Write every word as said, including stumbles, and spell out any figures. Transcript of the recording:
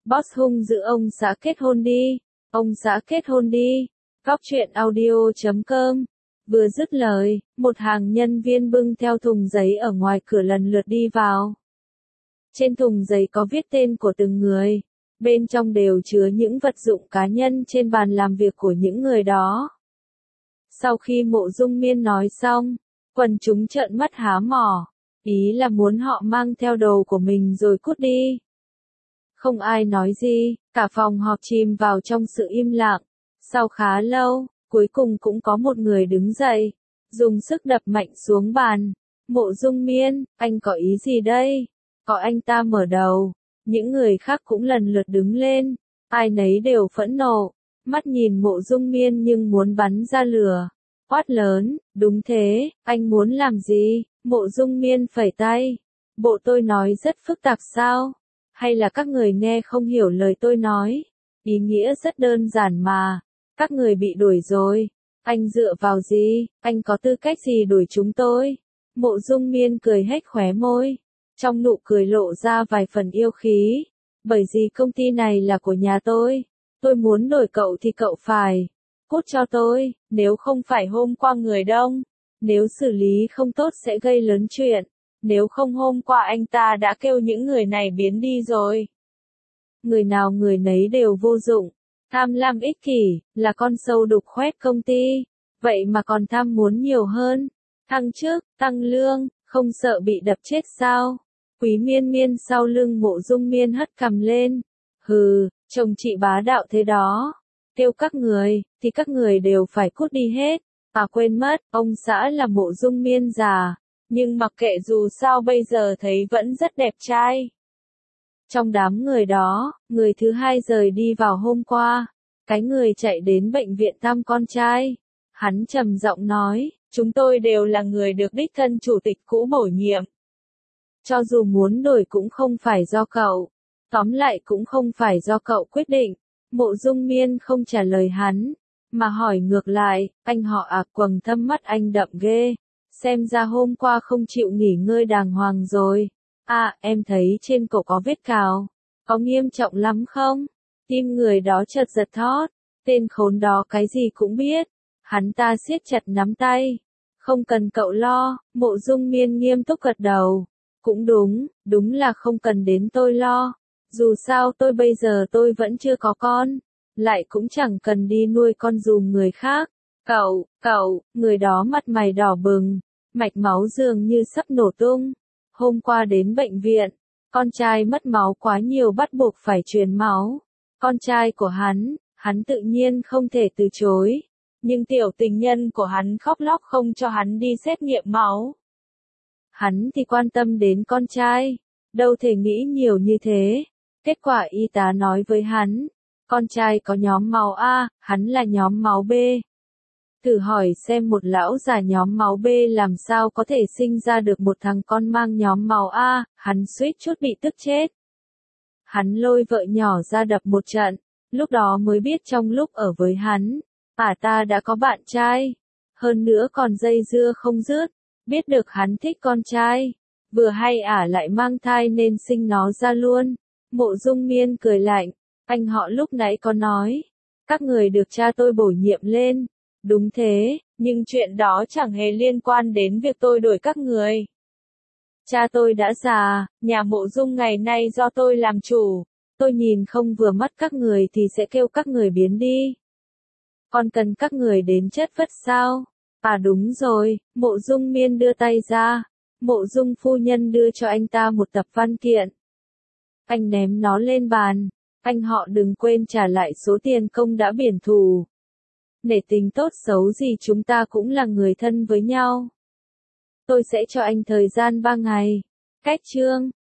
Boss hung dữ ông xã kết hôn đi, ông xã kết hôn đi. Góc truyện audio chấm com. Vừa dứt lời, một hàng nhân viên bưng theo thùng giấy ở ngoài cửa lần lượt đi vào. Trên thùng giấy có viết tên của từng người, bên trong đều chứa những vật dụng cá nhân trên bàn làm việc của những người đó. Sau khi Mộ Dung Miên nói xong, quần chúng trợn mắt há mỏ, ý là muốn họ mang theo đồ của mình rồi cút đi. Không ai nói gì, cả phòng họp chìm vào trong sự im lặng. Sau khá lâu, cuối cùng cũng có một người đứng dậy, dùng sức đập mạnh xuống bàn. Mộ Dung Miên, anh có ý gì đây? Có anh ta mở đầu. Những người khác cũng lần lượt đứng lên, ai nấy đều phẫn nộ, mắt nhìn Mộ Dung Miên nhưng muốn bắn ra lửa. Quát lớn, đúng thế, anh muốn làm gì? Mộ Dung Miên phẩy tay. Bộ tôi nói rất phức tạp sao? Hay là các người nghe không hiểu lời tôi nói? Ý nghĩa rất đơn giản mà. Các người bị đuổi rồi. Anh dựa vào gì? Anh có tư cách gì đuổi chúng tôi? Mộ Dung Miên cười hết khóe môi. Trong nụ cười lộ ra vài phần yêu khí. Bởi vì công ty này là của nhà tôi. Tôi muốn đổi cậu thì cậu phải cút cho tôi, nếu không phải hôm qua người đông. Nếu xử lý không tốt sẽ gây lớn chuyện. Nếu không hôm qua anh ta đã kêu những người này biến đi rồi. Người nào người nấy đều vô dụng. Tham lam ích kỷ, là con sâu đục khoét công ty. Vậy mà còn tham muốn nhiều hơn. Thăng chức, tăng lương, không sợ bị đập chết sao? Quý Miên Miên sau lưng Mộ Dung Miên hất cằm lên. Hừ, chồng chị bá đạo thế đó. Kêu các người, thì các người đều phải cút đi hết. À quên mất, ông xã là Mộ Dung Miên già. Nhưng mặc kệ dù sao bây giờ thấy vẫn rất đẹp trai. Trong đám người đó, người thứ hai rời đi vào hôm qua. Cái người chạy đến bệnh viện thăm con trai. Hắn trầm giọng nói, chúng tôi đều là người được đích thân chủ tịch cũ bổ nhiệm. Cho dù muốn đổi cũng không phải do cậu. Tóm lại cũng không phải do cậu quyết định. Mộ Dung Miên không trả lời hắn, mà hỏi ngược lại, anh họ à? Quầng thâm mắt anh đậm ghê. Xem ra hôm qua không chịu nghỉ ngơi đàng hoàng rồi. À, em thấy trên cổ có vết cào. Có nghiêm trọng lắm không? Tim người đó chợt giật thót. Tên khốn đó cái gì cũng biết. Hắn ta siết chặt nắm tay. Không cần cậu lo. Mộ Dung Miên nghiêm túc gật đầu. Cũng đúng, đúng là không cần đến tôi lo. Dù sao tôi bây giờ tôi vẫn chưa có con. Lại cũng chẳng cần đi nuôi con dùm người khác. Cậu, cậu, người đó mặt mày đỏ bừng. Mạch máu dường như sắp nổ tung. Hôm qua đến bệnh viện, con trai mất máu quá nhiều bắt buộc phải truyền máu. Con trai của hắn, hắn tự nhiên không thể từ chối. Nhưng tiểu tình nhân của hắn khóc lóc không cho hắn đi xét nghiệm máu. Hắn thì quan tâm đến con trai, đâu thể nghĩ nhiều như thế. Kết quả y tá nói với hắn, con trai có nhóm máu A, hắn là nhóm máu B. Thử hỏi xem một lão già nhóm máu B làm sao có thể sinh ra được một thằng con mang nhóm máu A, hắn suýt chút bị tức chết. Hắn lôi vợ nhỏ ra đập một trận, lúc đó mới biết trong lúc ở với hắn, ả ta đã có bạn trai, hơn nữa còn dây dưa không dứt, biết được hắn thích con trai, vừa hay ả lại mang thai nên sinh nó ra luôn. Mộ Dung Miên cười lạnh, anh họ lúc nãy có nói, các người được cha tôi bổ nhiệm lên. Đúng thế, nhưng chuyện đó chẳng hề liên quan đến việc tôi đuổi các người. Cha tôi đã già, nhà Mộ Dung ngày nay do tôi làm chủ. Tôi nhìn không vừa mắt các người thì sẽ kêu các người biến đi. Còn cần các người đến chất vất sao? À đúng rồi, Mộ Dung Miên đưa tay ra. Mộ Dung phu nhân đưa cho anh ta một tập văn kiện. Anh ném nó lên bàn. Anh họ đừng quên trả lại số tiền công đã biển thù. Nể tình tốt xấu gì chúng ta cũng là người thân với nhau. Tôi sẽ cho anh thời gian ba ngày. Cách chương.